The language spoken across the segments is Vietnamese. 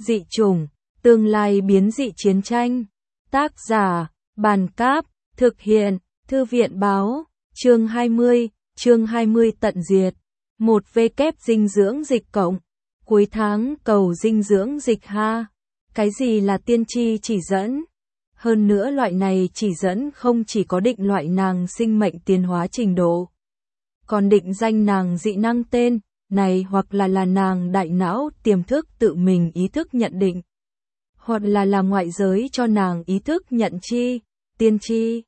Dị chủng, tương lai biến dị chiến tranh. Tác giả, Bàn Cáp, thực hiện, Thư viện Báo, chương 20 tận diệt. 1W dinh dưỡng dịch cộng. Cuối tháng cầu dinh dưỡng dịch ha. Cái gì là tiên tri chỉ dẫn? Hơn nữa loại này chỉ dẫn không chỉ có định loại nàng sinh mệnh tiến hóa trình độ, còn định danh nàng dị năng tên này, hoặc là nàng đại não tiềm thức tự mình ý thức nhận định, hoặc là ngoại giới cho nàng ý thức nhận chi, tiên tri.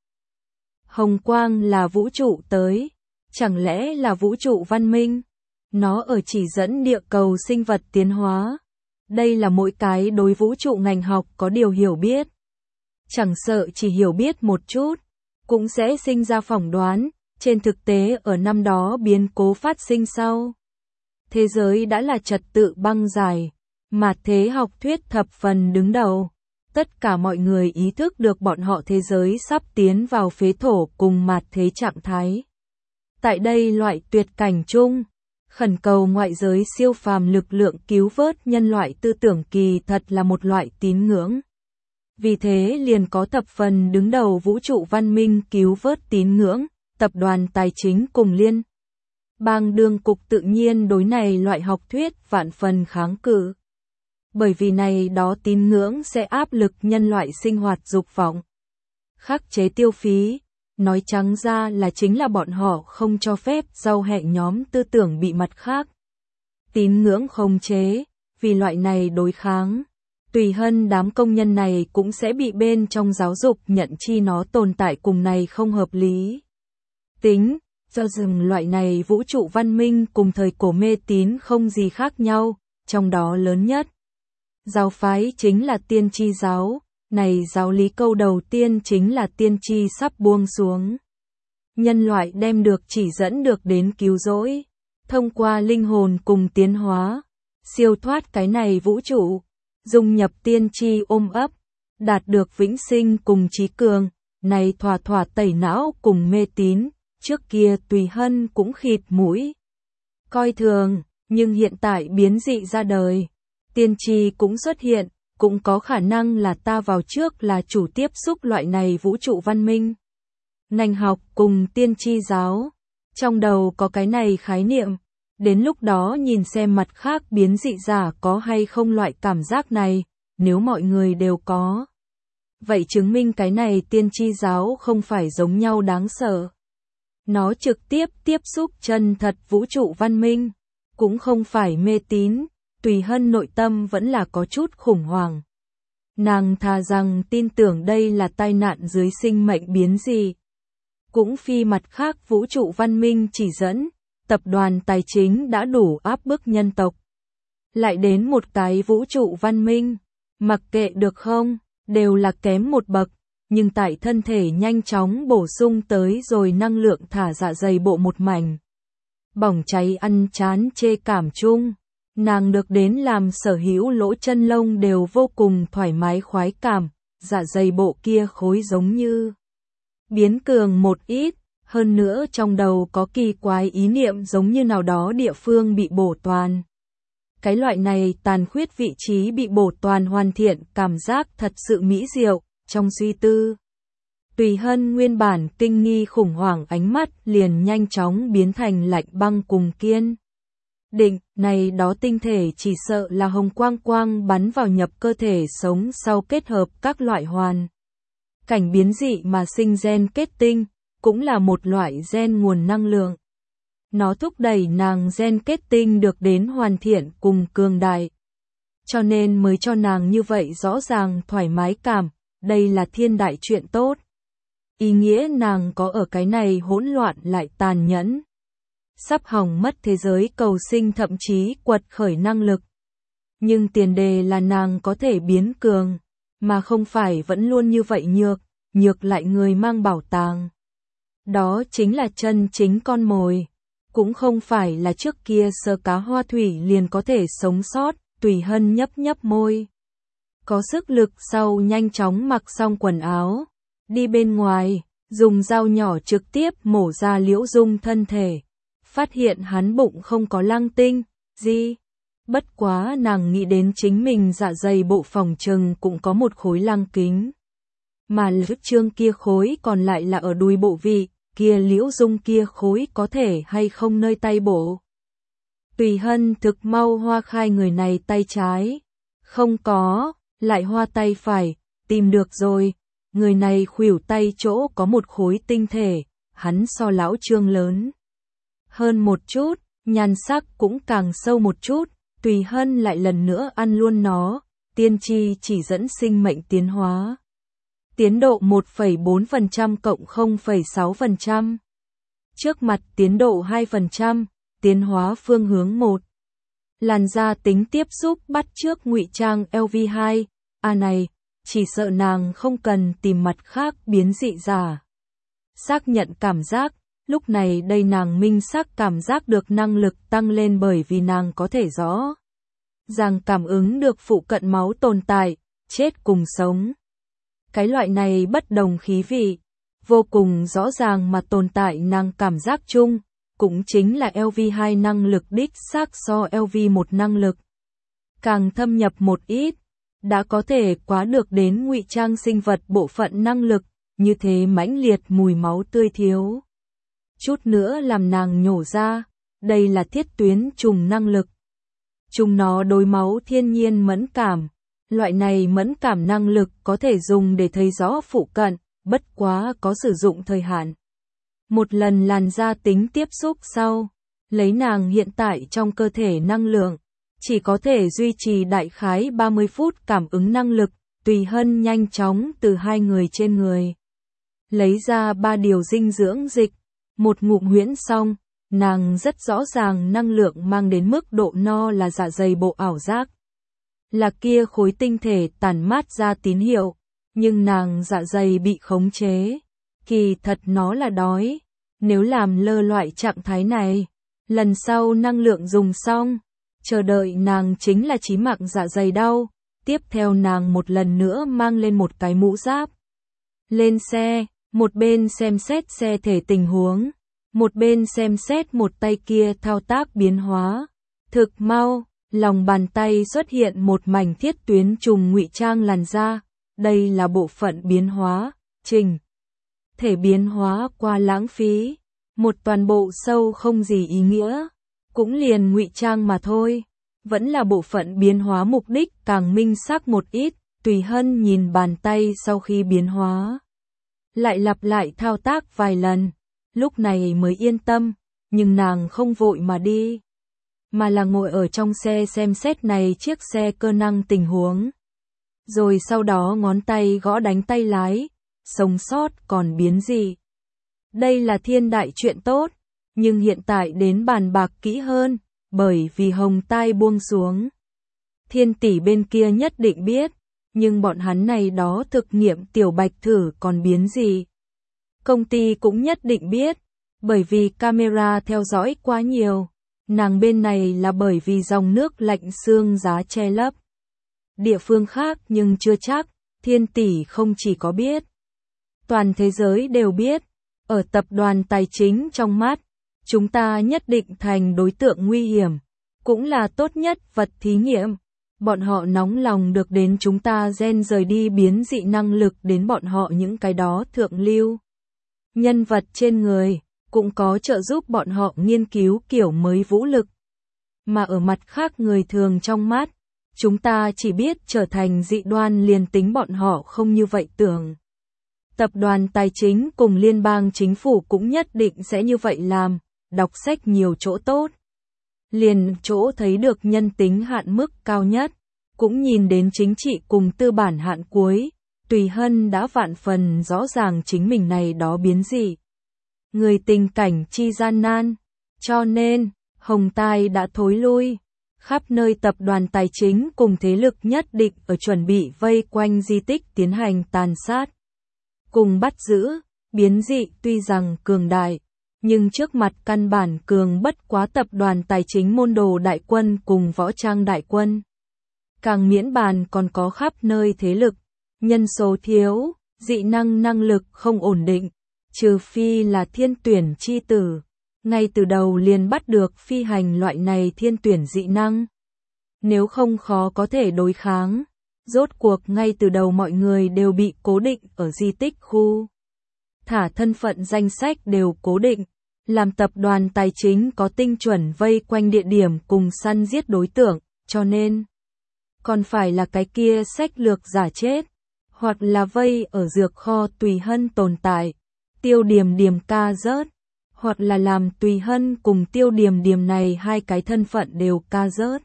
Hồng quang là vũ trụ tới, chẳng lẽ là vũ trụ văn minh? Nó ở chỉ dẫn địa cầu sinh vật tiến hóa. Đây là mỗi cái đối vũ trụ ngành học có điều hiểu biết. Chẳng sợ chỉ hiểu biết một chút, cũng sẽ sinh ra phỏng đoán. Trên thực tế ở năm đó biến cố phát sinh sau, thế giới đã là trật tự băng giải, mạt thế học thuyết thập phần đứng đầu. Tất cả mọi người ý thức được bọn họ thế giới sắp tiến vào phế thổ cùng mạt thế trạng thái. Tại đây loại tuyệt cảnh chung, khẩn cầu ngoại giới siêu phàm lực lượng cứu vớt nhân loại tư tưởng kỳ thật là một loại tín ngưỡng. Vì thế liền có thập phần đứng đầu vũ trụ văn minh cứu vớt tín ngưỡng, tập đoàn tài chính cùng liên bang đương cục tự nhiên đối này loại học thuyết vạn phần kháng cự. Bởi vì này đó tín ngưỡng sẽ áp lực nhân loại sinh hoạt dục vọng, khắc chế tiêu phí, nói trắng ra là chính là bọn họ không cho phép giao hệ nhóm tư tưởng bị mặt khác tín ngưỡng khống chế, vì loại này đối kháng. Tùy hân đám công nhân này cũng sẽ bị bên trong giáo dục nhận chi nó tồn tại cùng này không hợp lý. Tính, do rừng loại này vũ trụ văn minh cùng thời cổ mê tín không gì khác nhau, trong đó lớn nhất giáo phái chính là tiên tri giáo, này giáo lý câu đầu tiên chính là tiên tri sắp buông xuống. Nhân loại đem được chỉ dẫn được đến cứu rỗi, thông qua linh hồn cùng tiến hóa, siêu thoát cái này vũ trụ, dung nhập tiên tri ôm ấp, đạt được vĩnh sinh cùng trí cường, này thỏa tẩy não cùng mê tín. Trước kia Tùy Hân cũng khịt mũi coi thường, nhưng hiện tại biến dị ra đời, tiên tri cũng xuất hiện, cũng có khả năng là ta vào trước là chủ tiếp xúc loại này vũ trụ văn minh. Ngành học cùng tiên tri giáo, trong đầu có cái này khái niệm, đến lúc đó nhìn xem mặt khác biến dị giả có hay không loại cảm giác này, nếu mọi người đều có. Vậy chứng minh cái này tiên tri giáo không phải giống nhau đáng sợ. Nó trực tiếp tiếp xúc chân thật vũ trụ văn minh, cũng không phải mê tín. Tùy Hân nội tâm vẫn là có chút khủng hoảng. Nàng thà rằng tin tưởng đây là tai nạn dưới sinh mệnh biến dị. Cũng phi mặt khác vũ trụ văn minh chỉ dẫn, tập đoàn tài chính đã đủ áp bức nhân tộc. Lại đến một cái vũ trụ văn minh, mặc kệ được không, đều là kém một bậc. Nhưng tại thân thể nhanh chóng bổ sung tới rồi năng lượng thả dạ dày bộ một mảnh. Bỏng cháy ăn chán chê cảm chung, nàng được đến làm sở hữu lỗ chân lông đều vô cùng thoải mái khoái cảm, dạ dày bộ kia khối giống như biến cường một ít, hơn nữa trong đầu có kỳ quái ý niệm giống như nào đó địa phương bị bổ toàn. Cái loại này tàn khuyết vị trí bị bổ toàn hoàn thiện cảm giác thật sự mỹ diệu. Trong suy tư, Tùy Hân nguyên bản kinh nghi khủng hoảng ánh mắt liền nhanh chóng biến thành lạnh băng cùng kiên định, này đó tinh thể chỉ sợ là hồng quang bắn vào nhập cơ thể sống sau kết hợp các loại hoàn cảnh biến dị mà sinh gen kết tinh, cũng là một loại gen nguồn năng lượng. Nó thúc đẩy nàng gen kết tinh được đến hoàn thiện cùng cường đại, cho nên mới cho nàng như vậy rõ ràng thoải mái cảm. Đây là thiên đại chuyện tốt. Ý nghĩa nàng có ở cái này hỗn loạn lại tàn nhẫn, sắp hỏng mất thế giới cầu sinh thậm chí quật khởi năng lực. Nhưng tiền đề là nàng có thể biến cường, mà không phải vẫn luôn như vậy nhược lại người mang bảo tàng. Đó chính là chân chính con mồi. Cũng không phải là trước kia sơ cá hoa thủy liền có thể sống sót. Tùy Hân nhấp môi. Có sức lực sau nhanh chóng mặc xong quần áo, đi bên ngoài, dùng dao nhỏ trực tiếp mổ ra Liễu Dung thân thể, phát hiện hắn bụng không có lăng tinh, gì, Bất quá nàng nghĩ đến chính mình dạ dày bộ phòng trừng cũng có một khối lăng kính. Mà Lữ Trương kia khối còn lại là ở đùi bộ vị, kia Liễu Dung kia khối có thể hay không nơi tay bộ. Tùy Hân thực mau hoa khai người này tay trái. Không có, lại hoa tay phải, tìm được rồi. Người này khuỷu tay chỗ có một khối tinh thể, hắn so lão Trương lớn hơn một chút, nhan sắc cũng càng sâu một chút. Tùy Hân lại lần nữa ăn luôn nó, tiên tri chỉ dẫn sinh mệnh tiến hóa. Tiến độ 1,4% cộng 0,6%. Trước mặt tiến độ 2%, tiến hóa phương hướng 1. Làn da tính tiếp xúc bắt trước ngụy trang LV2, này, chỉ sợ nàng không cần tìm mặt khác biến dị giả. Xác nhận cảm giác, lúc này đây nàng minh xác cảm giác được năng lực tăng lên bởi vì nàng có thể rõ ràng cảm ứng được phụ cận máu tồn tại, chết cùng sống. Cái loại này bất đồng khí vị, vô cùng rõ ràng mà tồn tại nàng cảm giác chung, cũng chính là LV2 năng lực đích xác so LV1 năng lực. Càng thâm nhập một ít, đã có thể quá được đến ngụy trang sinh vật bộ phận năng lực, như thế mãnh liệt mùi máu tươi thiếu. Chút nữa làm nàng nhổ ra, đây là thiết tuyến trùng năng lực. Chúng nó đối máu thiên nhiên mẫn cảm. Loại này mẫn cảm năng lực có thể dùng để thấy rõ phụ cận, bất quá có sử dụng thời hạn. Một lần làn da tính tiếp xúc sau, lấy nàng hiện tại trong cơ thể năng lượng, chỉ có thể duy trì đại khái 30 phút cảm ứng năng lực. Tùy Hân nhanh chóng từ hai người trên người lấy ra 3 điều dinh dưỡng dịch, một ngụm huyễn xong, nàng rất rõ ràng năng lượng mang đến mức độ no là dạ dày bộ ảo giác. Là kia khối tinh thể tản mát ra tín hiệu, nhưng nàng dạ dày bị khống chế. Kỳ thật nó là đói. Nếu làm lơ loại trạng thái này, lần sau năng lượng dùng xong, chờ đợi nàng chính là chí mạng dạ dày đau. Tiếp theo nàng một lần nữa mang lên một cái mũ giáp. Lên xe, một bên xem xét xe thể tình huống, một bên xem xét một tay kia thao tác biến hóa. Thực mau, lòng bàn tay xuất hiện một mảnh thiết tuyến trùng ngụy trang làn da. Đây là bộ phận biến hóa, trình thể biến hóa qua lãng phí, một toàn bộ sâu không gì ý nghĩa, cũng liền ngụy trang mà thôi. Vẫn là bộ phận biến hóa mục đích càng minh xác một ít. Tùy Hân nhìn bàn tay sau khi biến hóa, lại lặp lại thao tác vài lần, lúc này mới yên tâm, nhưng nàng không vội mà đi, mà là ngồi ở trong xe xem xét này chiếc xe cơ năng tình huống. Rồi sau đó ngón tay gõ đánh tay lái, sống sót còn biến gì. Đây là thiên đại chuyện tốt, nhưng hiện tại đến bàn bạc kỹ hơn, bởi vì hồng tai buông xuống. Thiên tỷ bên kia nhất định biết, nhưng bọn hắn này đó thực nghiệm tiểu bạch thử còn biến gì. Công ty cũng nhất định biết, bởi vì camera theo dõi quá nhiều. Nàng bên này là bởi vì dòng nước lạnh xương giá che lấp. Địa phương khác nhưng chưa chắc, thiên tỷ không chỉ có biết. Toàn thế giới đều biết, ở tập đoàn tài chính trong mắt, chúng ta nhất định thành đối tượng nguy hiểm, cũng là tốt nhất vật thí nghiệm. Bọn họ nóng lòng được đến chúng ta gen rời đi biến dị năng lực đến bọn họ những cái đó thượng lưu. Nhân vật trên người, cũng có trợ giúp bọn họ nghiên cứu kiểu mới vũ lực. Mà ở mặt khác người thường trong mắt, chúng ta chỉ biết trở thành dị đoan liền tính bọn họ không như vậy tưởng. Tập đoàn tài chính cùng liên bang chính phủ cũng nhất định sẽ như vậy làm, đọc sách nhiều chỗ tốt. Liền chỗ thấy được nhân tính hạn mức cao nhất, cũng nhìn đến chính trị cùng tư bản hạn cuối. Tùy Hân đã vạn phần rõ ràng chính mình này đó biến dị. Người tình cảnh chi gian nan, cho nên, hồng tai đã thối lui. Khắp nơi tập đoàn tài chính cùng thế lực nhất định ở chuẩn bị vây quanh di tích tiến hành tàn sát. Cùng bắt giữ, biến dị tuy rằng cường đại, nhưng trước mặt căn bản cường bất quá tập đoàn tài chính môn đồ đại quân cùng võ trang đại quân. Càng miễn bàn còn có khắp nơi thế lực, nhân số thiếu, dị năng năng lực không ổn định, trừ phi là thiên tuyển chi tử, ngay từ đầu liền bắt được phi hành loại này thiên tuyển dị năng. nếu không khó có thể đối kháng. Rốt cuộc ngay từ đầu mọi người đều bị cố định ở di tích khu. Thả thân phận danh sách đều cố định, làm tập đoàn tài chính có tinh chuẩn vây quanh địa điểm cùng săn giết đối tượng, cho nên còn phải là cái kia sách lược giả chết, hoặc là vây ở dược kho Tùy Hân tồn tại, Tiêu Điềm Điềm ca rớt, hoặc là làm Tùy Hân cùng Tiêu Điềm Điềm này hai cái thân phận đều ca rớt.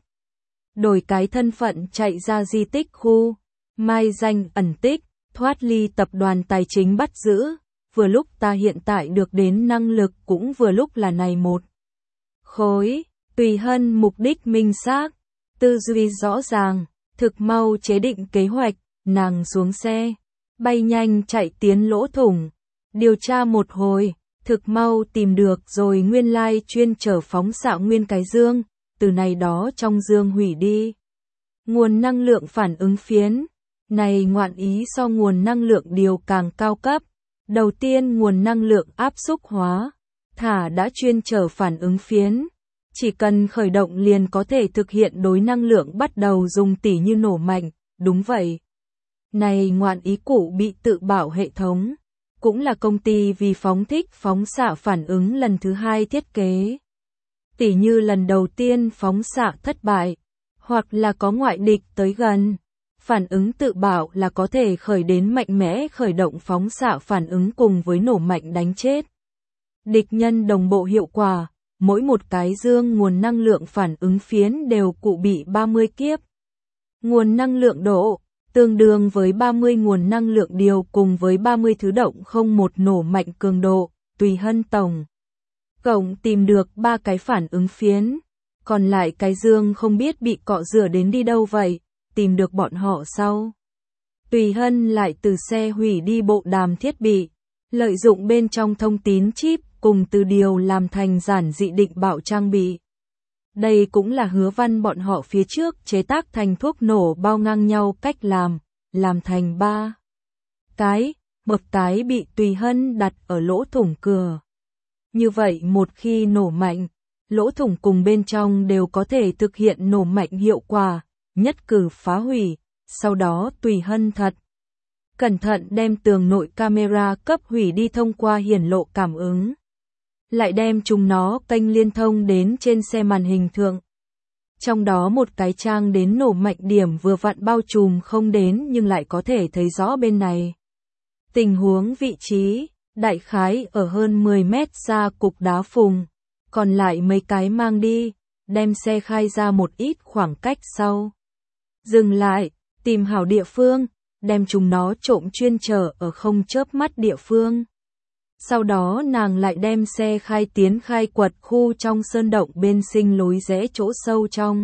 Đổi cái thân phận chạy ra di tích khu, mai danh ẩn tích, thoát ly tập đoàn tài chính bắt giữ, vừa lúc ta hiện tại được đến năng lực cũng vừa lúc là này một khối. Tùy Hân mục đích minh xác, tư duy rõ ràng, thực mau chế định kế hoạch, nàng xuống xe, bay nhanh chạy tiến lỗ thủng, điều tra một hồi, thực mau tìm được rồi nguyên lai chuyên chở phóng xạ nguyên cái dương, từ này đó trong dương hủy đi. Nguồn năng lượng phản ứng phiến, này ngoạn ý so nguồn năng lượng điều càng cao cấp. Đầu tiên nguồn năng lượng áp xúc hóa, thả đã chuyên chở phản ứng phiến, chỉ cần khởi động liền có thể thực hiện đối năng lượng bắt đầu dùng tỉ như nổ mạnh, đúng vậy. Này ngoạn ý cụ bị tự bảo hệ thống, cũng là công ty vì phóng thích phóng xạ phản ứng lần thứ hai thiết kế. Tỉ như lần đầu tiên phóng xạ thất bại, hoặc là có ngoại địch tới gần. Phản ứng tự bảo là có thể khởi đến mạnh mẽ khởi động phóng xạ phản ứng cùng với nổ mạnh đánh chết địch nhân đồng bộ hiệu quả, mỗi một cái dương nguồn năng lượng phản ứng phiến đều cụ bị 30 kiếp. Nguồn năng lượng độ, tương đương với 30 nguồn năng lượng điều cùng với 30 thứ động không một nổ mạnh cường độ, Tùy Hân tổng cộng tìm được 3 cái phản ứng phiến, còn lại cái dương không biết bị cọ rửa đến đi đâu vậy. Tìm được bọn họ sau, Tùy Hân lại từ xe hủy đi bộ đàm thiết bị, lợi dụng bên trong thông tín chip cùng từ điều làm thành giản dị định bạo trang bị. Đây cũng là Hứa Văn bọn họ phía trước chế tác thành thuốc nổ bao ngang nhau cách làm thành 3 cái, một cái bị Tùy Hân đặt ở lỗ thủng cửa. Như vậy một khi nổ mạnh, lỗ thủng cùng bên trong đều có thể thực hiện nổ mạnh hiệu quả. Nhất cử phá hủy, sau đó Tùy Hân thật cẩn thận đem tường nội camera cấp hủy đi thông qua hiển lộ cảm ứng. Lại đem chúng nó kênh liên thông đến trên xe màn hình thượng. Trong đó một cái trang đến nổ mạnh điểm vừa vặn bao trùm không đến nhưng lại có thể thấy rõ bên này. Tình huống vị trí, đại khái ở hơn 10 mét xa cục đá phùng, còn lại mấy cái mang đi, đem xe khai ra một ít khoảng cách sau. Dừng lại, tìm hảo địa phương, đem chúng nó trộm chuyên chở ở không chớp mắt địa phương. Sau đó nàng lại đem xe khai tiến khai quật khu trong sơn động bên sinh lối rẽ chỗ sâu trong.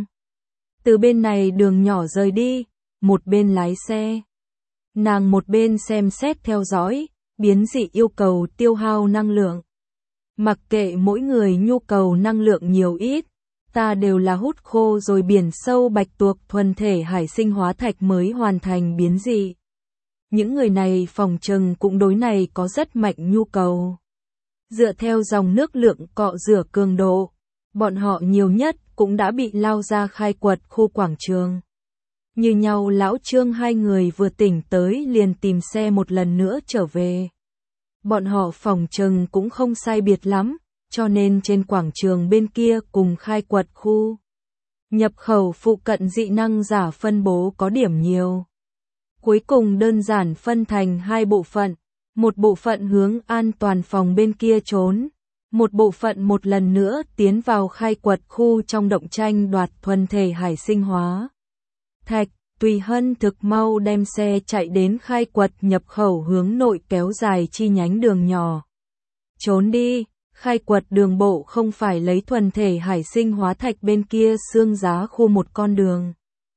Từ bên này đường nhỏ rời đi, một bên lái xe. Nàng một bên xem xét theo dõi, biến dị yêu cầu tiêu hao năng lượng. Mặc kệ mỗi người nhu cầu năng lượng nhiều ít, ta đều là hút khô rồi biển sâu bạch tuộc thuần thể hải sinh hóa thạch mới hoàn thành biến dị. Những người này phòng trừng cũng đối này có rất mạnh nhu cầu. Dựa theo dòng nước lượng cọ rửa cường độ, bọn họ nhiều nhất cũng đã bị lao ra khai quật khu quảng trường. Như nhau lão Trương hai người vừa tỉnh tới liền tìm xe một lần nữa trở về. Bọn họ phòng trừng cũng không sai biệt lắm, cho nên trên quảng trường bên kia cùng khai quật khu. Nhập khẩu phụ cận dị năng giả phân bố có điểm nhiều. Cuối cùng đơn giản phân thành hai bộ phận, một bộ phận hướng an toàn phòng bên kia trốn, một bộ phận một lần nữa tiến vào khai quật khu trong động tranh đoạt thuần thể hải sinh hóa. Thạch, Tùy Hân thực mau đem xe chạy đến khai quật nhập khẩu hướng nội kéo dài chi nhánh đường nhỏ. Trốn đi, khai quật đường bộ không phải lấy thuần thể hải sinh hóa thạch bên kia xương giá khu một con đường.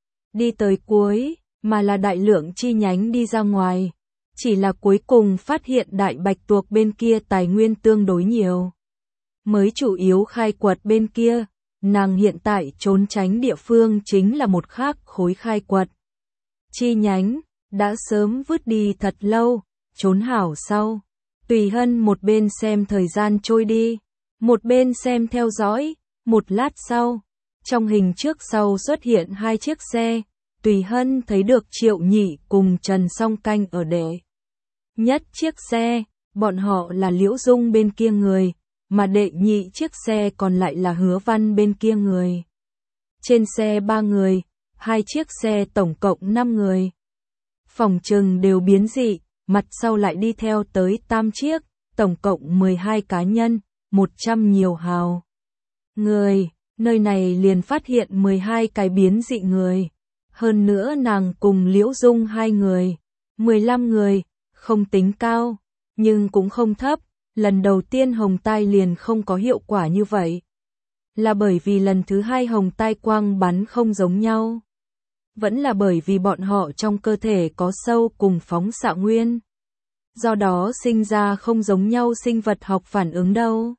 Đi tới cuối, mà là đại lượng chi nhánh đi ra ngoài. Chỉ là cuối cùng phát hiện đại bạch tuộc bên kia tài nguyên tương đối nhiều. Mới chủ yếu khai quật bên kia, nàng hiện tại trốn tránh địa phương chính là một khác khối khai quật. Chi nhánh, đã sớm vứt đi thật lâu, trốn hảo sau. Tùy Hân một bên xem thời gian trôi đi, một bên xem theo dõi, một lát sau, Trong hình trước sau xuất hiện hai chiếc xe, Tùy Hân thấy được Triệu Nhị cùng Trần Song Canh ở đệ nhất chiếc xe, bọn họ là Liễu Dung bên kia người, mà đệ nhị chiếc xe còn lại là Hứa Văn bên kia người. Trên xe 3 người, hai chiếc xe tổng cộng 5 người. Phòng trừng đều biến dị, mặt sau lại đi theo tới 8 chiếc, tổng cộng 12 cá nhân, 100 nhiều hào người, nơi này liền phát hiện 12 cái biến dị người. Hơn nữa nàng cùng Liễu Dung 2 người, 15 người, không tính cao, nhưng cũng không thấp, lần đầu tiên hồng tai liền không có hiệu quả như vậy. Là bởi vì lần thứ 2 hồng tai quang bắn không giống nhau. Vẫn là bởi vì bọn họ trong cơ thể có sâu cùng phóng xạ nguyên. Do đó sinh ra không giống nhau sinh vật học phản ứng đâu.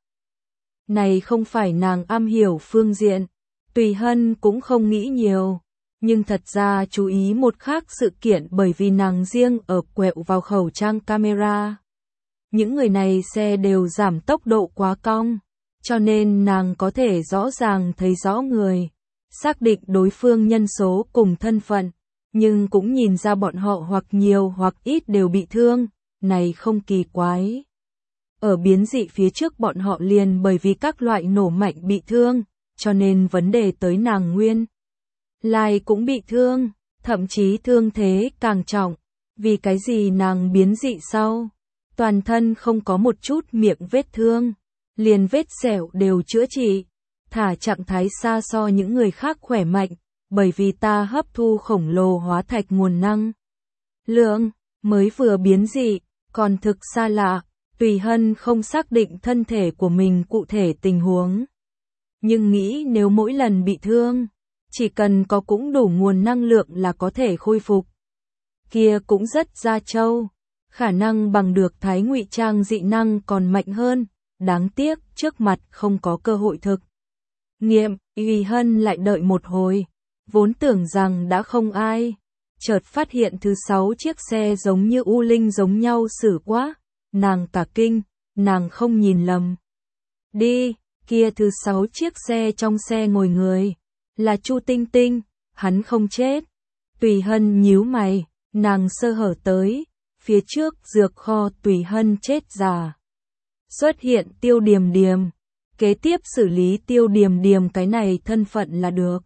Này không phải nàng am hiểu phương diện, Tùy Hân cũng không nghĩ nhiều. Nhưng thật ra chú ý một khác sự kiện bởi vì nàng riêng ở quẹo vào khẩu trang camera. Những người này xe đều giảm tốc độ quá cong, cho nên nàng có thể rõ ràng thấy rõ người, xác định đối phương nhân số cùng thân phận, nhưng cũng nhìn ra bọn họ hoặc nhiều hoặc ít đều bị thương, này không kỳ quái. Ở biến dị phía trước bọn họ liền bởi vì các loại nổ mạnh bị thương, cho nên vấn đề tới nàng nguyên lai cũng bị thương, thậm chí thương thế càng trọng. Vì cái gì nàng biến dị sau? Toàn thân không có một chút miệng vết thương, liền vết sẹo đều chữa trị, thả trạng thái xa so những người khác khỏe mạnh, bởi vì ta hấp thu khổng lồ hóa thạch nguồn năng lượng, mới vừa biến dị, còn thực xa lạ, Tùy Hân không xác định thân thể của mình cụ thể tình huống. Nhưng nghĩ nếu mỗi lần bị thương, chỉ cần có cũng đủ nguồn năng lượng là có thể khôi phục. Kia cũng rất ra châu, khả năng bằng được thái ngụy trang dị năng còn mạnh hơn, đáng tiếc trước mặt không có cơ hội thực nghiệm. Tùy Hân lại đợi một hồi, vốn tưởng rằng đã không ai, chợt phát hiện thứ 6 chiếc xe giống như u linh giống nhau xử quá, nàng cả kinh, nàng không nhìn lầm. Đi, kia thứ 6 chiếc xe trong xe ngồi người, là Chu Tinh Tinh, hắn không chết. Tùy Hân nhíu mày, nàng sơ hở tới, phía trước dược kho Tùy Hân chết già. Xuất hiện Tiêu Điềm Điềm, kế tiếp xử lý Tiêu Điềm Điềm cái này thân phận là được.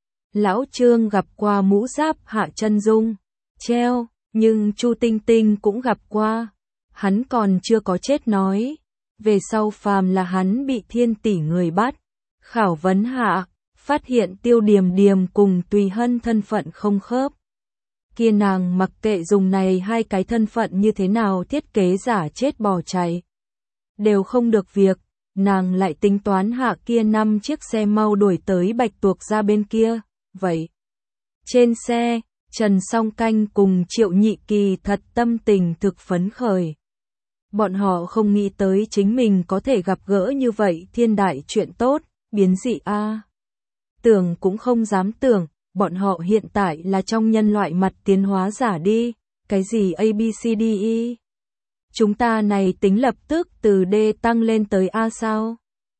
Lão Trương gặp qua mũ giáp Hạ Chân Dung, treo, nhưng Chu Tinh Tinh cũng gặp qua, hắn còn chưa có chết nói. Về sau phàm là hắn bị thiên tỷ người bắt, khảo vấn hạ, phát hiện Tiêu Điềm Điềm cùng Tùy Hân thân phận không khớp. Kia nàng mặc kệ dùng này hai cái thân phận như thế nào thiết kế giả chết bỏ chạy. Đều không được việc, nàng lại tính toán hạ kia 5 chiếc xe mau đuổi tới Bạch Tuộc ra bên kia, vậy. Trên xe, Trần Song Canh cùng Triệu Nhị Kỳ thật tâm tình thực phấn khởi. Bọn họ không nghĩ tới chính mình có thể gặp gỡ như vậy thiên đại chuyện tốt, biến dị a. Tưởng cũng không dám tưởng, bọn họ hiện tại là trong nhân loại mặt tiến hóa giả đi, cái gì ABCDE. Chúng ta này tính lập tức từ D tăng lên tới A sao?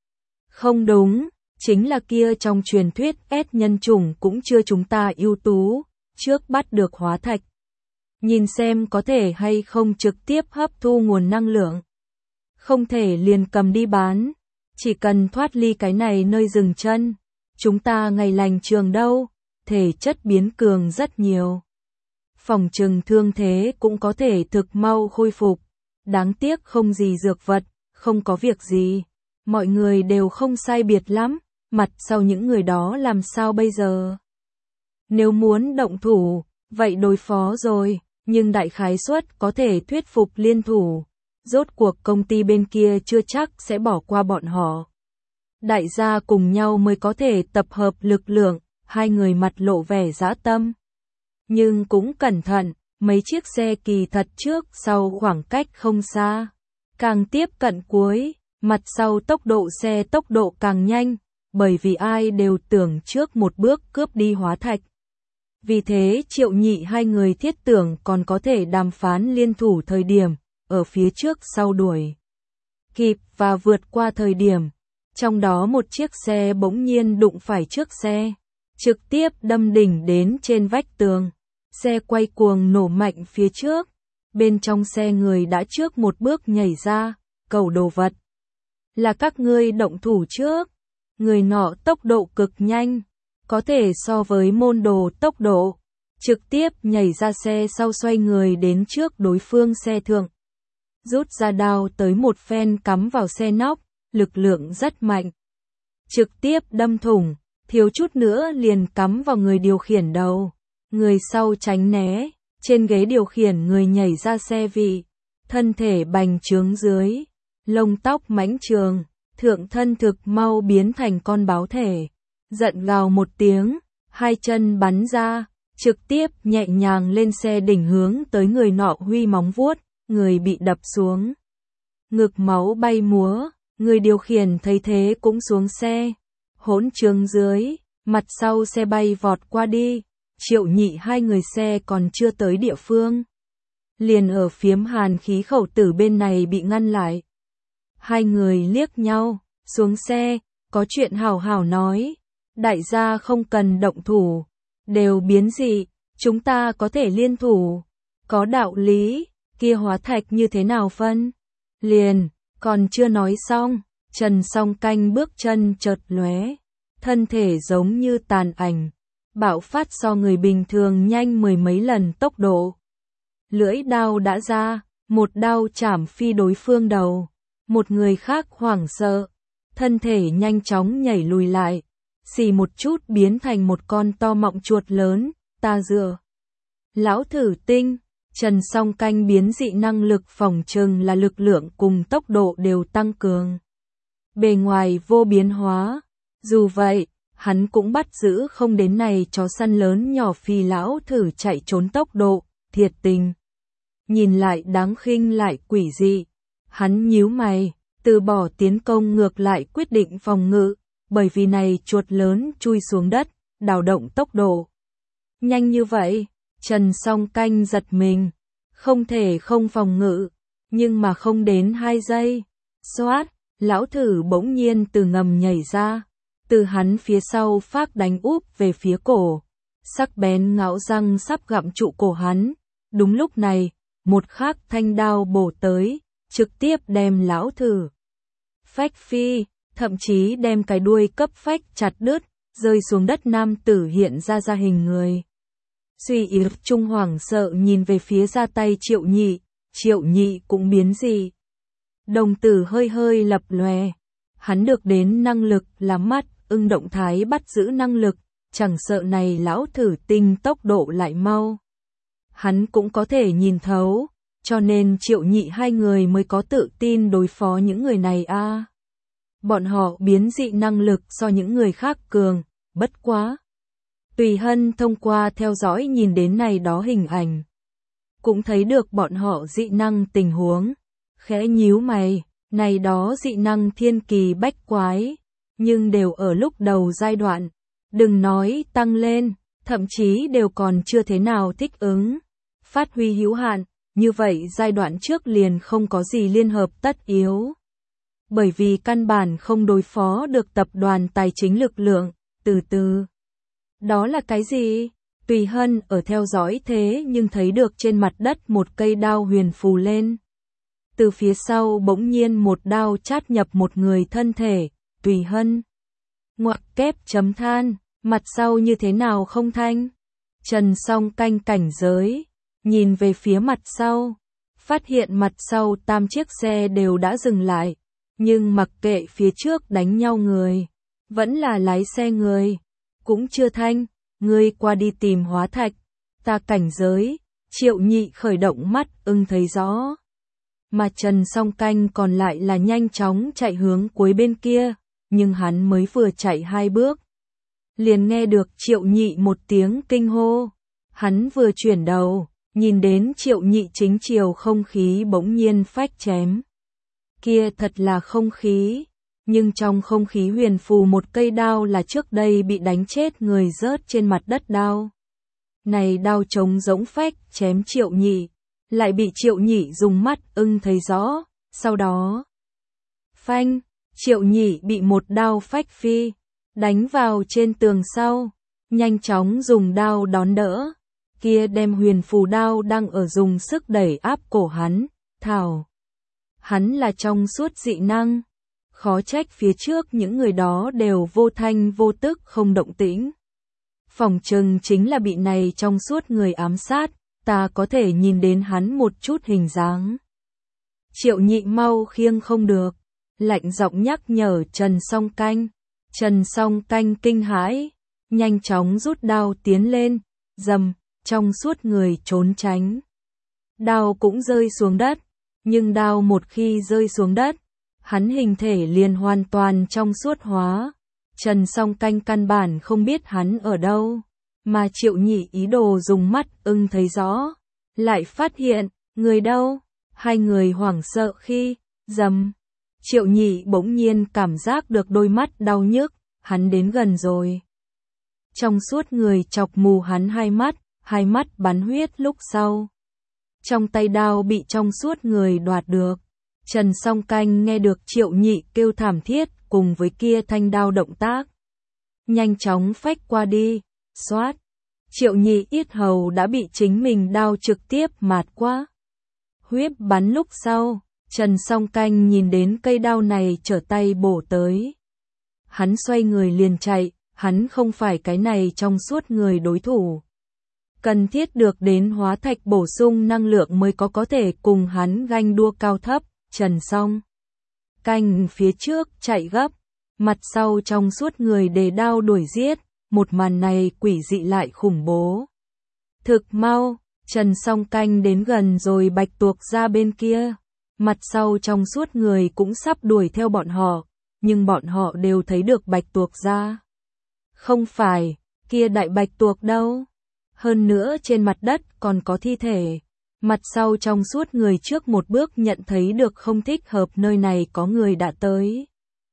Không đúng, chính là kia trong truyền thuyết S nhân chủng cũng chưa chúng ta ưu tú, trước bắt được hóa thạch. Nhìn xem có thể hay không trực tiếp hấp thu nguồn năng lượng. Không thể liền cầm đi bán, chỉ cần thoát ly cái này nơi dừng chân. Chúng ta ngày lành trường đâu, thể chất biến cường rất nhiều. Phòng trừng thương thế cũng có thể thực mau khôi phục. Đáng tiếc không gì dược vật, không có việc gì. Mọi người đều không sai biệt lắm, mặt sau những người đó làm sao bây giờ? Nếu muốn động thủ, vậy đối phó rồi, nhưng đại khái suất có thể thuyết phục liên thủ. Rốt cuộc công ty bên kia chưa chắc sẽ bỏ qua bọn họ. Đại gia cùng nhau mới có thể tập hợp lực lượng, hai người mặt lộ vẻ dã tâm. Nhưng cũng cẩn thận, mấy chiếc xe kỳ thật trước sau khoảng cách không xa. Càng tiếp cận cuối, mặt sau tốc độ xe tốc độ càng nhanh, bởi vì ai đều tưởng trước một bước cướp đi hóa thạch. Vì thế Triệu Nhị hai người thiết tưởng còn có thể đàm phán liên thủ thời điểm, ở phía trước sau đuổi kịp và vượt qua thời điểm. Trong đó một chiếc xe bỗng nhiên đụng phải trước xe, trực tiếp đâm đỉnh đến trên vách tường. Xe quay cuồng nổ mạnh phía trước. Bên trong xe người đã trước một bước nhảy ra, cầu đồ vật. Là các ngươi động thủ trước. Người nọ tốc độ cực nhanh, có thể so với môn đồ tốc độ. Trực tiếp nhảy ra xe sau xoay người đến trước đối phương xe thượng. Rút ra đao tới một phen cắm vào xe nóc, lực lượng rất mạnh. Trực tiếp đâm thủng, thiếu chút nữa liền cắm vào người điều khiển đầu. Người sau tránh né, trên ghế điều khiển người nhảy ra xe vị. Thân thể bành trướng dưới, lông tóc mãnh trường, thượng thân thực mau biến thành con báo thể. Giận gào một tiếng, hai chân bắn ra, trực tiếp nhẹ nhàng lên xe đỉnh hướng tới người nọ huy móng vuốt, người bị đập xuống. Ngực máu bay múa, người điều khiển thấy thế cũng xuống xe. Hỗn trướng dưới, mặt sau xe bay vọt qua đi, Triệu Nhị hai người xe còn chưa tới địa phương. Liền ở phiếm hàn khí khẩu tử bên này bị ngăn lại. Hai người liếc nhau, xuống xe, có chuyện hảo hảo nói. Đại gia không cần động thủ, đều biến dị, chúng ta có thể liên thủ. Có đạo lý, kia hóa thạch như thế nào phân? Liền, còn chưa nói xong, Trần Song Canh bước chân chợt lóe, thân thể giống như tàn ảnh, bạo phát so người bình thường nhanh mười mấy lần tốc độ. Lưỡi đao đã ra, một đao chảm phi đối phương đầu, một người khác hoảng sợ, thân thể nhanh chóng nhảy lùi lại, xì một chút biến thành một con to mọng chuột lớn, ta dựa. Lão thử tinh, Trần Song Canh biến dị năng lực phòng trừng là lực lượng cùng tốc độ đều tăng cường. Bề ngoài vô biến hóa, dù vậy, hắn cũng bắt giữ không đến này chó săn lớn nhỏ phi lão thử chạy trốn tốc độ, thiệt tình. Nhìn lại đáng khinh lại quỷ dị, hắn nhíu mày, từ bỏ tiến công ngược lại quyết định phòng ngự, bởi vì này chuột lớn chui xuống đất, đào động tốc độ. Nhanh như vậy, Trần Song Canh giật mình, không thể không phòng ngự, nhưng mà không đến 2 giây. Xoát, lão thử bỗng nhiên từ ngầm nhảy ra, từ hắn phía sau phác đánh úp về phía cổ, sắc bén ngạo răng sắp gặm trụ cổ hắn. Đúng lúc này, một khắc thanh đao bổ tới, trực tiếp đem lão thử phách phi, thậm chí đem cái đuôi cấp phách chặt đứt, rơi xuống đất. Nam tử hiện ra hình người. Suy yếu trung hoảng sợ nhìn về phía ra tay Triệu Nhị cũng biến dị. Đồng tử hơi hơi lập lòe, hắn được đến năng lực là mắt ưng động thái bắt giữ năng lực, chẳng sợ này lão thử tinh tốc độ lại mau. Hắn cũng có thể nhìn thấu, cho nên Triệu Nhị hai người mới có tự tin đối phó những người này a. Bọn họ biến dị năng lực so những người khác cường, bất quá. Tùy Hân thông qua theo dõi nhìn đến này đó hình ảnh, cũng thấy được bọn họ dị năng tình huống, khẽ nhíu mày, này đó dị năng thiên kỳ bách quái, nhưng đều ở lúc đầu giai đoạn, đừng nói tăng lên, thậm chí đều còn chưa thế nào thích ứng, phát huy hữu hạn, như vậy giai đoạn trước liền không có gì liên hợp tất yếu. Bởi vì căn bản không đối phó được tập đoàn tài chính lực lượng, từ từ. Đó là cái gì? Tùy Hân ở theo dõi thế nhưng thấy được trên mặt đất một cây đao huyền phù lên. Từ phía sau bỗng nhiên một đao chát nhập một người thân thể, Tùy Hân. Ngoặc kép chấm than, mặt sau như thế nào không thanh? Trần Song Canh cảnh giới, nhìn về phía mặt sau, phát hiện mặt sau 8 chiếc xe đều đã dừng lại, nhưng mặc kệ phía trước đánh nhau người, vẫn là lái xe người, cũng chưa thanh, ngươi qua đi tìm hóa thạch, ta cảnh giới, Triệu Nhị khởi động mắt ưng thấy rõ. Mà Trần Song Canh còn lại là nhanh chóng chạy hướng cuối bên kia, nhưng hắn mới vừa chạy 2 bước. Liền nghe được Triệu Nhị một tiếng kinh hô, hắn vừa chuyển đầu, nhìn đến Triệu Nhị chính chiều không khí bỗng nhiên phách chém. Kia thật là không khí, nhưng trong không khí huyền phù một cây đao là trước đây bị đánh chết người rớt trên mặt đất đao. Này đao trống rỗng phách chém Triệu Nhị, lại bị Triệu Nhị dùng mắt ưng thấy rõ, sau đó phanh, Triệu Nhị bị một đao phách phi, đánh vào trên tường sau, nhanh chóng dùng đao đón đỡ. Kia đem huyền phù đao đang ở dùng sức đẩy áp cổ hắn, thảo. Hắn là trong suốt dị năng. Khó trách phía trước những người đó đều vô thanh vô tức không động tĩnh. Phỏng chừng chính là bị này trong suốt người ám sát, ta có thể nhìn đến hắn một chút hình dáng. Triệu Nhị mau khiêng không được, lạnh giọng nhắc nhở Trần Song Canh. Trần Song Canh kinh hãi, nhanh chóng rút đao tiến lên, dầm, trong suốt người trốn tránh. Đao cũng rơi xuống đất, nhưng đao một khi rơi xuống đất, hắn hình thể liền hoàn toàn trong suốt hóa. Trần Song Canh căn bản không biết hắn ở đâu, mà Triệu Nhị ý đồ dùng mắt ưng thấy rõ, lại phát hiện, người đâu, hai người hoảng sợ khi, dầm. Triệu Nhị bỗng nhiên cảm giác được đôi mắt đau nhức, hắn đến gần rồi. Trong suốt người chọc mù hắn hai mắt bắn huyết lúc sau. Trong tay đao bị trong suốt người đoạt được. Trần Song Canh nghe được Triệu Nhị kêu thảm thiết cùng với kia thanh đao động tác. Nhanh chóng phách qua đi, xoát. Triệu Nhị yết hầu đã bị chính mình đao trực tiếp mạt qua. Huyết bắn lúc sau, Trần Song Canh nhìn đến cây đao này trở tay bổ tới. Hắn xoay người liền chạy, hắn không phải cái này trong suốt người đối thủ. Cần thiết được đến hóa thạch bổ sung năng lượng mới có thể cùng hắn ganh đua cao thấp. Trần Song Canh phía trước chạy gấp, mặt sau trong suốt người đề đao đuổi giết, một màn này quỷ dị lại khủng bố. Thực mau, Trần Song Canh đến gần rồi Bạch Tuộc ra bên kia, mặt sau trong suốt người cũng sắp đuổi theo bọn họ, nhưng bọn họ đều thấy được Bạch Tuộc ra. Không phải, kia đại Bạch Tuộc đâu. Hơn nữa trên mặt đất còn có thi thể. Mặt sau trong suốt người trước một bước nhận thấy được không thích hợp nơi này có người đã tới.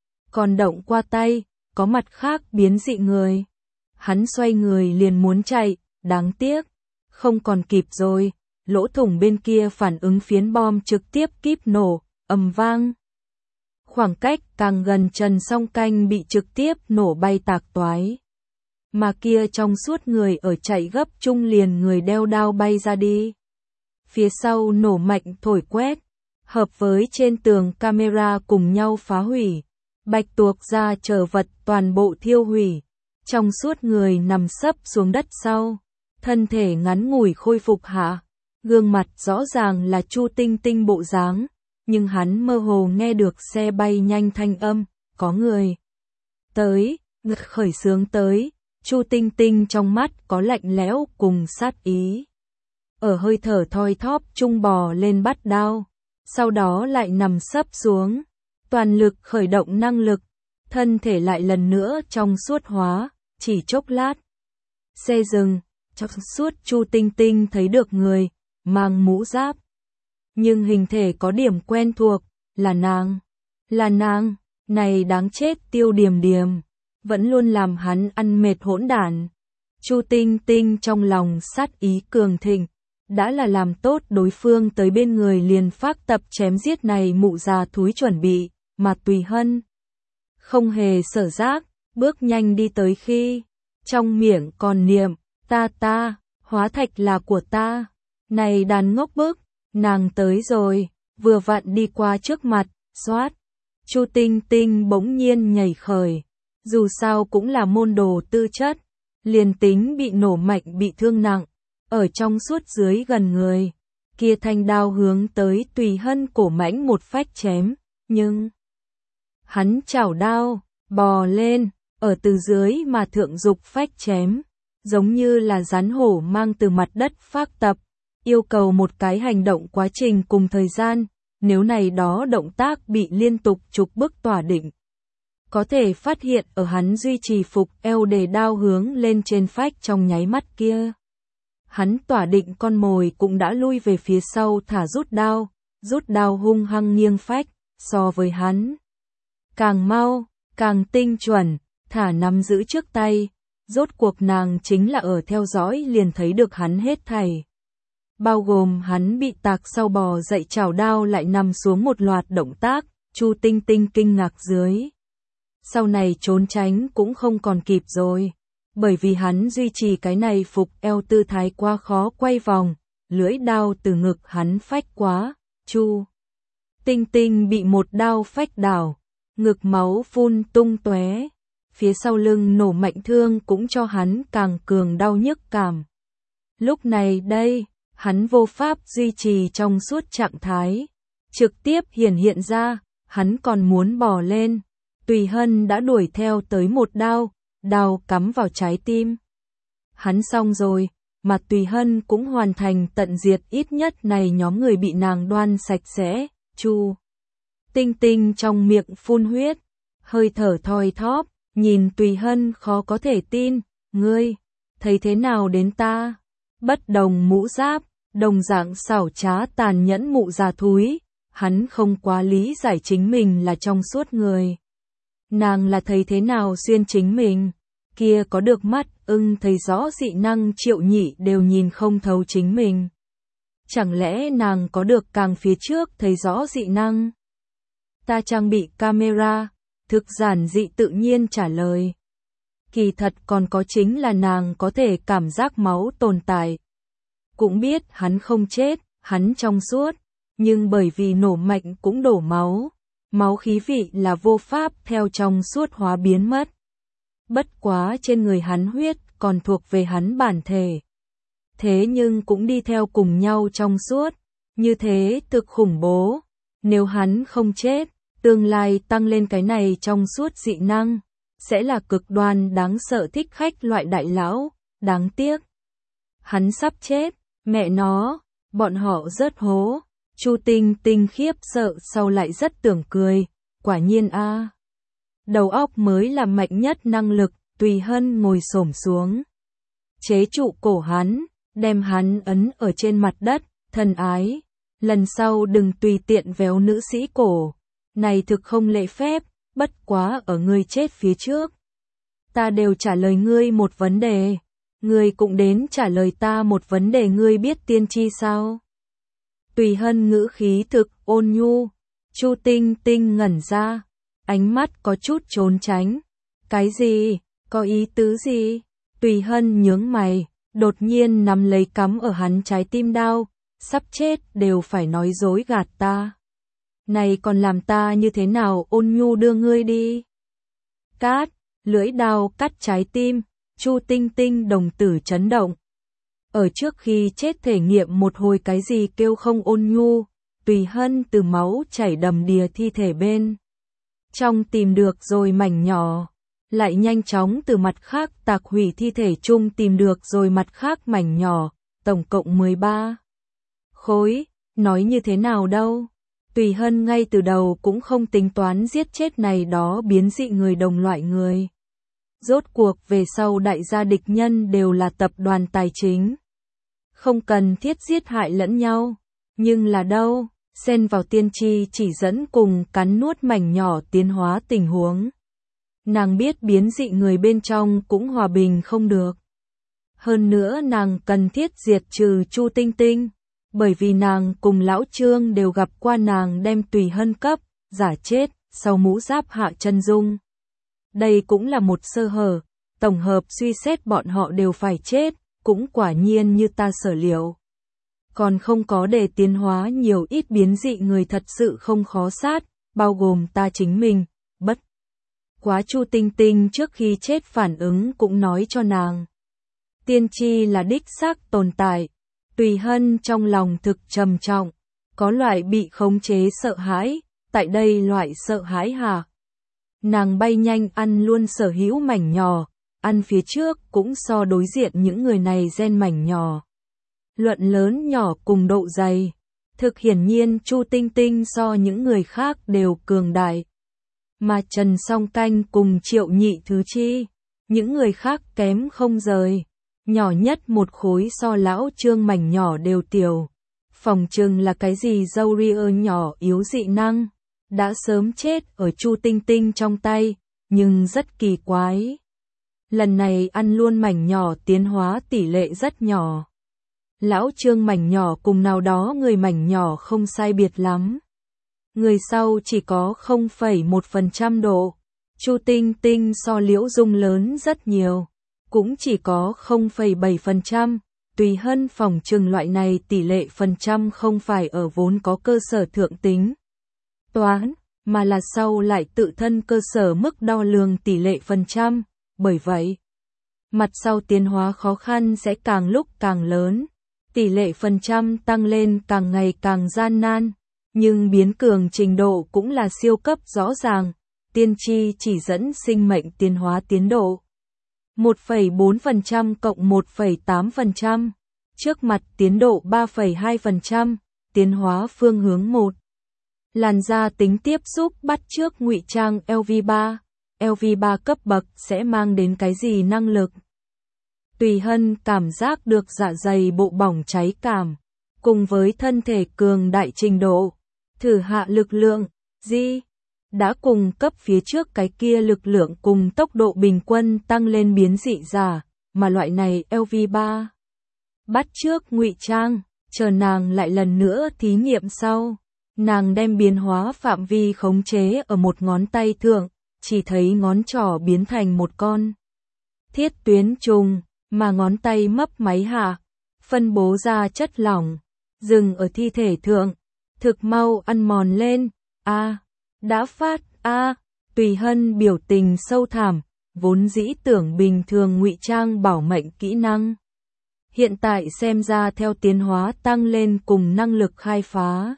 Còn động qua tay, có mặt khác biến dị người. Hắn xoay người liền muốn chạy, đáng tiếc. Không còn kịp rồi, lỗ thủng bên kia phản ứng phiến bom trực tiếp kíp nổ, ầm vang. Khoảng cách càng gần Trần Song Canh bị trực tiếp nổ bay tạc toái. Mà kia trong suốt người ở chạy gấp chung liền người đeo đao bay ra đi. Phía sau nổ mạnh thổi quét, hợp với trên tường camera cùng nhau phá hủy. Bạch Tuộc ra chở vật toàn bộ thiêu hủy. Trong suốt người nằm sấp xuống đất sau, thân thể ngắn ngủi khôi phục hạ. Gương mặt rõ ràng là Chu Tinh Tinh bộ dáng, nhưng hắn mơ hồ nghe được xe bay nhanh thanh âm, có người tới, khởi xướng tới. Chu Tinh Tinh trong mắt có lạnh lẽo cùng sát ý. Ở hơi thở thoi thóp chung bò lên bắt đao, sau đó lại nằm sấp xuống, toàn lực khởi động năng lực, thân thể lại lần nữa trong suốt hóa, chỉ chốc lát. Xe dừng, trong suốt Chu Tinh Tinh thấy được người, mang mũ giáp. Nhưng hình thể có điểm quen thuộc, là nàng, này đáng chết Tiêu Điềm Điềm, vẫn luôn làm hắn ăn mệt hỗn đản. Chu Tinh Tinh trong lòng sát ý cường thịnh, đã là làm tốt đối phương tới bên người liền phát tập chém giết này mụ già thúi chuẩn bị, mà Tùy Hân không hề sở giác, bước nhanh đi tới khi, trong miệng còn niệm, ta, hóa thạch là của ta, này đàn ngốc bức, nàng tới rồi, vừa vặn đi qua trước mặt, xoát, Chu Tinh Tinh bỗng nhiên nhảy khởi, dù sao cũng là môn đồ tư chất, liền tính bị nổ mạnh bị thương nặng, ở trong suốt dưới gần người, kia thanh đao hướng tới Tùy Hân cổ mãnh một phách chém, nhưng hắn chảo đao, bò lên, ở từ dưới mà thượng dục phách chém, giống như là rắn hổ mang từ mặt đất phát tập, yêu cầu một cái hành động quá trình cùng thời gian, nếu này đó động tác bị liên tục trục bức tỏa định. Có thể phát hiện ở hắn duy trì phục eo để đao hướng lên trên phách trong nháy mắt kia. Hắn tỏa định con mồi cũng đã lui về phía sau thả rút đao hung hăng nghiêng phách, so với hắn. Càng mau, càng tinh chuẩn, thả nắm giữ trước tay, rốt cuộc nàng chính là ở theo dõi liền thấy được hắn hết thảy. Bao gồm hắn bị tạc sau bò dậy chảo đao lại nằm xuống một loạt động tác, Chu Tinh Tinh kinh ngạc dưới. Sau này trốn tránh cũng không còn kịp rồi, bởi vì hắn duy trì cái này phục eo tư thái quá khó quay vòng, lưỡi đao từ ngực hắn phách quá, Chu Tinh Tinh bị một đao phách đảo, ngực máu phun tung tóe, phía sau lưng nổ mạnh thương cũng cho hắn càng cường đau nhức cảm. Lúc này đây, hắn vô pháp duy trì trong suốt trạng thái, trực tiếp hiện ra, hắn còn muốn bò lên, Tùy Hân đã đuổi theo tới một đao, đao cắm vào trái tim. Hắn xong rồi, mà Tùy Hân cũng hoàn thành tận diệt ít nhất này nhóm người bị nàng đoan sạch sẽ. Chu Tinh Tinh trong miệng phun huyết, hơi thở thoi thóp, nhìn Tùy Hân khó có thể tin, ngươi, thấy thế nào đến ta? Bất đồng mũ giáp, đồng dạng xảo trá tàn nhẫn mụ già thúi, hắn không quá lý giải chính mình là trong suốt người. Nàng là thấy thế nào xuyên chính mình, kia có được mắt thấy rõ dị năng Triệu Nhị đều nhìn không thấu chính mình. Chẳng lẽ nàng có được càng phía trước thấy rõ dị năng? Ta trang bị camera, thực giản dị tự nhiên trả lời. Kỳ thật còn có chính là nàng có thể cảm giác máu tồn tại. Cũng biết hắn không chết, hắn trong suốt, nhưng bởi vì nổ mạnh cũng đổ máu. Máu khí vị là vô pháp theo trong suốt hóa biến mất. Bất quá trên người hắn huyết còn thuộc về hắn bản thể. Thế nhưng cũng đi theo cùng nhau trong suốt, như thế thực khủng bố. Nếu hắn không chết, tương lai tăng lên cái này trong suốt dị năng, sẽ là cực đoan đáng sợ thích khách loại đại lão, đáng tiếc. Hắn sắp chết, mẹ nó, bọn họ rớt hố. Chu Tinh Tinh khiếp sợ sau lại rất tưởng cười, quả nhiên a. Đầu óc mới là mạnh nhất năng lực, Tùy Hân ngồi xổm xuống. Chế trụ cổ hắn, đem hắn ấn ở trên mặt đất, thân ái. Lần sau đừng tùy tiện véo nữ sĩ cổ, này thực không lễ phép, bất quá ở ngươi chết phía trước. Ta đều trả lời ngươi một vấn đề, ngươi cũng đến trả lời ta một vấn đề, ngươi biết tiên tri sao? Tùy Hân ngữ khí thực ôn nhu, Chu Tinh Tinh ngẩn ra, ánh mắt có chút trốn tránh. Cái gì? Có ý tứ gì? Tùy Hân nhướng mày, đột nhiên nắm lấy cắm ở hắn trái tim đau, sắp chết đều phải nói dối gạt ta. Này còn làm ta như thế nào ôn nhu đưa ngươi đi? Cát, lưỡi đao cắt trái tim, Chu Tinh Tinh đồng tử chấn động. Ở trước khi chết thể nghiệm một hồi cái gì kêu không ôn nhu, Tùy Hân từ máu chảy đầm đìa thi thể bên trong tìm được rồi mảnh nhỏ, lại nhanh chóng từ mặt khác tạc hủy thi thể chung tìm được rồi mặt khác mảnh nhỏ, tổng cộng 13 khối, nói như thế nào đâu. Tùy Hân ngay từ đầu cũng không tính toán giết chết này đó biến dị người đồng loại người. Rốt cuộc về sau đại gia địch nhân đều là tập đoàn tài chính. Không cần thiết giết hại lẫn nhau, nhưng là đâu, xen vào tiên tri chỉ dẫn cùng cắn nuốt mảnh nhỏ tiến hóa tình huống. Nàng biết biến dị người bên trong cũng hòa bình không được. Hơn nữa nàng cần thiết diệt trừ Chu Tinh Tinh, bởi vì nàng cùng lão Trương đều gặp qua nàng đem Tùy Hân cấp, giả chết, sau mũ giáp hạ chân dung. Đây cũng là một sơ hở, tổng hợp suy xét bọn họ đều phải chết, cũng quả nhiên như ta sở liệu. Còn không có để tiến hóa nhiều ít biến dị người thật sự không khó sát, bao gồm ta chính mình, bất quá Chu Tinh Tinh trước khi chết phản ứng cũng nói cho nàng. Tiên tri là đích xác tồn tại, Tùy Hân trong lòng thực trầm trọng, có loại bị khống chế sợ hãi, tại đây loại sợ hãi hả? Nàng bay nhanh ăn luôn sở hữu mảnh nhỏ, ăn phía trước cũng so đối diện những người này gen mảnh nhỏ. Luận lớn nhỏ cùng độ dày, thực hiển nhiên Chu Tinh Tinh so những người khác đều cường đại. Mà Trần Song Canh cùng Triệu Nhị Thứ Chi, những người khác kém không rời, nhỏ nhất một khối so lão Trương mảnh nhỏ đều tiểu. Phòng trừng là cái gì dâu ria nhỏ yếu dị năng, đã sớm chết ở Chu Tinh Tinh trong tay, nhưng rất kỳ quái. Lần này ăn luôn mảnh nhỏ tiến hóa tỷ lệ rất nhỏ. Lão Trương mảnh nhỏ cùng nào đó người mảnh nhỏ không sai biệt lắm. người sau chỉ có 0,1% độ. Chu Tinh Tinh so Liễu Dung lớn rất nhiều, cũng chỉ có 0,7%. Tùy Hân phỏng chừng loại này tỷ lệ phần trăm không phải ở vốn có cơ sở thượng tính toán, mà là sau lại tự thân cơ sở mức đo lường tỷ lệ phần trăm. Bởi vậy, mặt sau tiến hóa khó khăn sẽ càng lúc càng lớn, tỷ lệ phần trăm tăng lên càng ngày càng gian nan, nhưng biến cường trình độ cũng là siêu cấp rõ ràng. Tiên tri chỉ dẫn sinh mệnh tiến hóa tiến độ 1,4% cộng 1,8%, trước mặt tiến độ 3,2%, tiến hóa phương hướng 1. Làn da tính tiếp xúc bắt chước ngụy trang LV3. LV3 cấp bậc sẽ mang đến cái gì năng lực? Tùy Hân cảm giác được dạ dày bộ bỏng cháy cảm, cùng với thân thể cường đại trình độ, thử hạ lực lượng, đã cùng cấp phía trước cái kia lực lượng cùng tốc độ bình quân tăng lên biến dị giả, mà loại này LV3. Bắt chước ngụy trang, chờ nàng lại lần nữa thí nghiệm sau, nàng đem biến hóa phạm vi khống chế ở một ngón tay thượng, chỉ thấy ngón trỏ biến thành một con thiết tuyến trùng, mà ngón tay mấp máy hạ, phân bố ra chất lỏng, dừng ở thi thể thượng, thực mau ăn mòn lên. Đã phát. Tùy Hân biểu tình sâu thẳm, vốn dĩ tưởng bình thường ngụy trang bảo mệnh kỹ năng, hiện tại xem ra theo tiến hóa tăng lên cùng năng lực khai phá,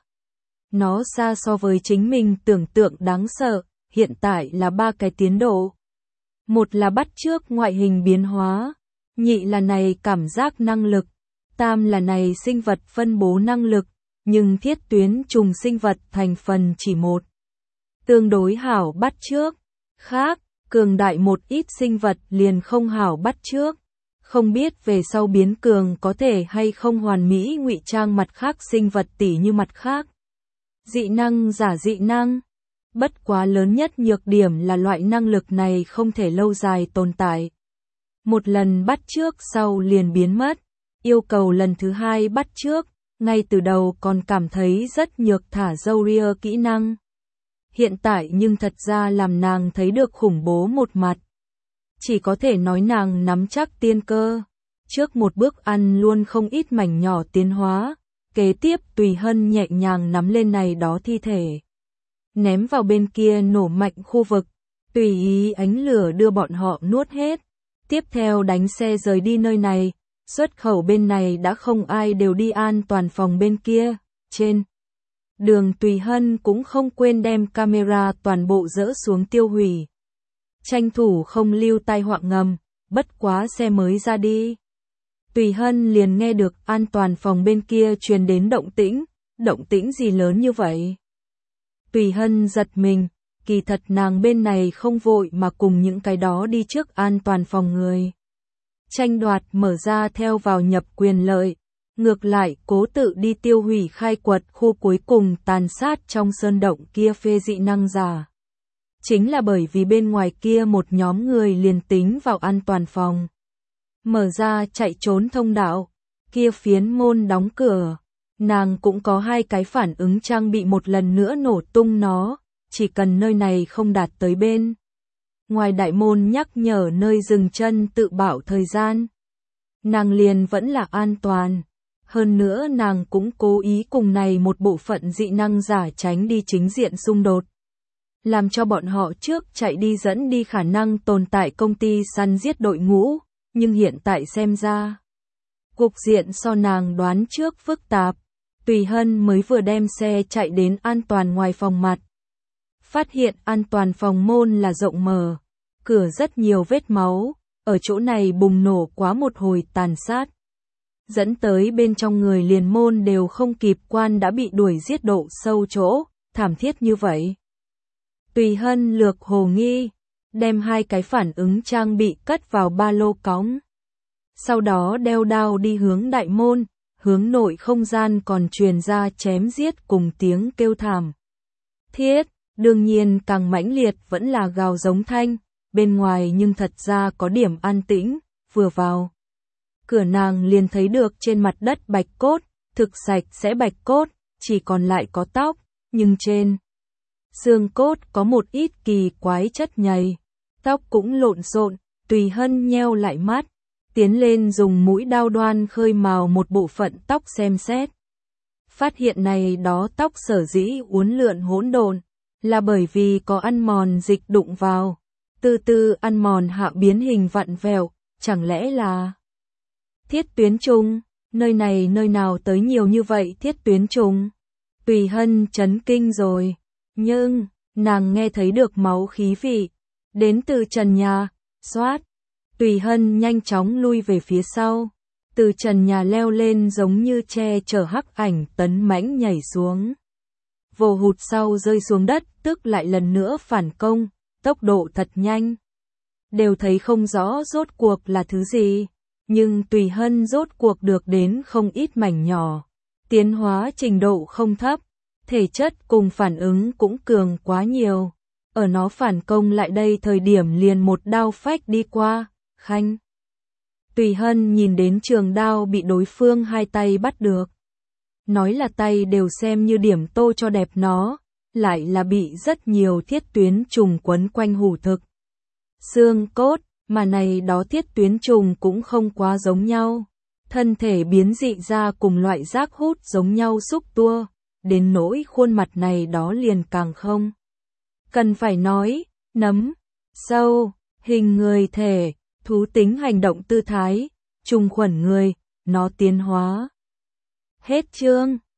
nó xa so với chính mình tưởng tượng đáng sợ. Hiện tại là 3 cái tiến độ. Một là bắt chước ngoại hình biến hóa, nhị là này cảm giác năng lực, tam là này sinh vật phân bố năng lực, nhưng thiết tuyến trùng sinh vật thành phần chỉ một. Tương đối hảo bắt chước, khác, cường đại một ít sinh vật liền không hảo bắt chước. Không biết về sau biến cường có thể hay không hoàn mỹ ngụy trang mặt khác sinh vật tỉ như mặt khác. Dị năng giả dị năng. Bất quá lớn nhất nhược điểm là loại năng lực này không thể lâu dài tồn tại. Một lần bắt chước sau liền biến mất, yêu cầu lần thứ hai bắt chước, ngay từ đầu còn cảm thấy rất nhược thả dâu ria kỹ năng. Hiện tại nhưng thật ra làm nàng thấy được khủng bố một mặt. Chỉ có thể nói nàng nắm chắc tiên cơ, trước một bước ăn luôn không ít mảnh nhỏ tiến hóa, kế tiếp Tùy Hân nhẹ nhàng nắm lên này đó thi thể, ném vào bên kia nổ mạnh khu vực, tùy ý ánh lửa đưa bọn họ nuốt hết. Tiếp theo đánh xe rời đi nơi này, xuất khẩu bên này đã không ai đều đi an toàn phòng bên kia. Trên đường Tùy Hân cũng không quên đem camera toàn bộ dỡ xuống tiêu hủy, tranh thủ không lưu tai họa ngầm. Bất quá xe mới ra đi, Tùy Hân liền nghe được an toàn phòng bên kia truyền đến động tĩnh gì lớn như vậy? Tùy Hân giật mình, kỳ thật nàng bên này không vội mà cùng những cái đó đi trước an toàn phòng người tranh đoạt mở ra theo vào nhập quyền lợi, ngược lại cố tự đi tiêu hủy khai quật khu cuối cùng tàn sát trong sơn động kia phê dị năng giả. Chính là bởi vì bên ngoài kia một nhóm người liền tính vào an toàn phòng, mở ra chạy trốn thông đạo, kia phiến môn đóng cửa. Nàng cũng có 2 cái phản ứng trang bị một lần nữa nổ tung nó, chỉ cần nơi này không đạt tới bên ngoài đại môn nhắc nhở nơi dừng chân tự bảo thời gian, nàng liền vẫn là an toàn. Hơn nữa nàng cũng cố ý cùng này một bộ phận dị năng giả tránh đi chính diện xung đột, làm cho bọn họ trước chạy đi dẫn đi khả năng tồn tại công ty săn giết đội ngũ, nhưng hiện tại xem ra, cục diện so nàng đoán trước phức tạp. Tùy Hân mới vừa đem xe chạy đến an toàn ngoài phòng mặt, phát hiện an toàn phòng môn là rộng mở, cửa rất nhiều vết máu, ở chỗ này bùng nổ quá một hồi tàn sát, dẫn tới bên trong người liền môn đều không kịp quan đã bị đuổi giết độ sâu chỗ, thảm thiết như vậy. Tùy Hân lược hồ nghi, đem 2 cái phản ứng trang bị cất vào ba lô cõng, sau đó đeo đao đi hướng đại môn. Hướng nội không gian còn truyền ra chém giết cùng tiếng kêu thảm thiết, đương nhiên càng mãnh liệt vẫn là gào giống thanh, bên ngoài nhưng thật ra có điểm an tĩnh, vừa vào cửa nàng liền thấy được trên mặt đất bạch cốt, thực sạch sẽ bạch cốt, chỉ còn lại có tóc, nhưng trên xương cốt có một ít kỳ quái chất nhầy, tóc cũng lộn xộn. Tùy Hân nheo lại mắt, tiến lên dùng mũi đao đoan khơi mào một bộ phận tóc xem xét. Phát hiện này đó tóc sở dĩ uốn lượn hỗn độn, là bởi vì có ăn mòn dịch đụng vào, từ từ ăn mòn hạ biến hình vặn vẹo, chẳng lẽ là thiết tuyến trùng, nơi này nơi nào tới nhiều như vậy thiết tuyến trùng. Tùy Hân chấn kinh rồi, nhưng, nàng nghe thấy được máu khí vị, đến từ trần nhà, xoát. Tùy Hân nhanh chóng lui về phía sau, từ trần nhà leo lên giống như che chở hắc ảnh tấn mãnh nhảy xuống. Vồ hụt sau rơi xuống đất, tức lại lần nữa phản công, tốc độ thật nhanh. Đều thấy không rõ rốt cuộc là thứ gì, nhưng Tùy Hân rốt cuộc được đến không ít mảnh nhỏ. Tiến hóa trình độ không thấp, thể chất cùng phản ứng cũng cường quá nhiều. Ở nó phản công lại đây thời điểm liền một đao phách đi qua, khanh. Tùy Hân nhìn đến trường đao bị đối phương hai tay bắt được. Nói là tay đều xem như điểm tô cho đẹp nó, lại là bị rất nhiều thiết tuyến trùng quấn quanh hủ thực. Xương cốt, mà này đó thiết tuyến trùng cũng không quá giống nhau. Thân thể biến dị ra cùng loại rác hút giống nhau xúc tua, đến nỗi khuôn mặt này đó liền càng không. Cần phải nói, nấm, sâu, hình người thể, thú tính hành động tư thái, trùng khuẩn người, nó tiến hóa. Hết chương.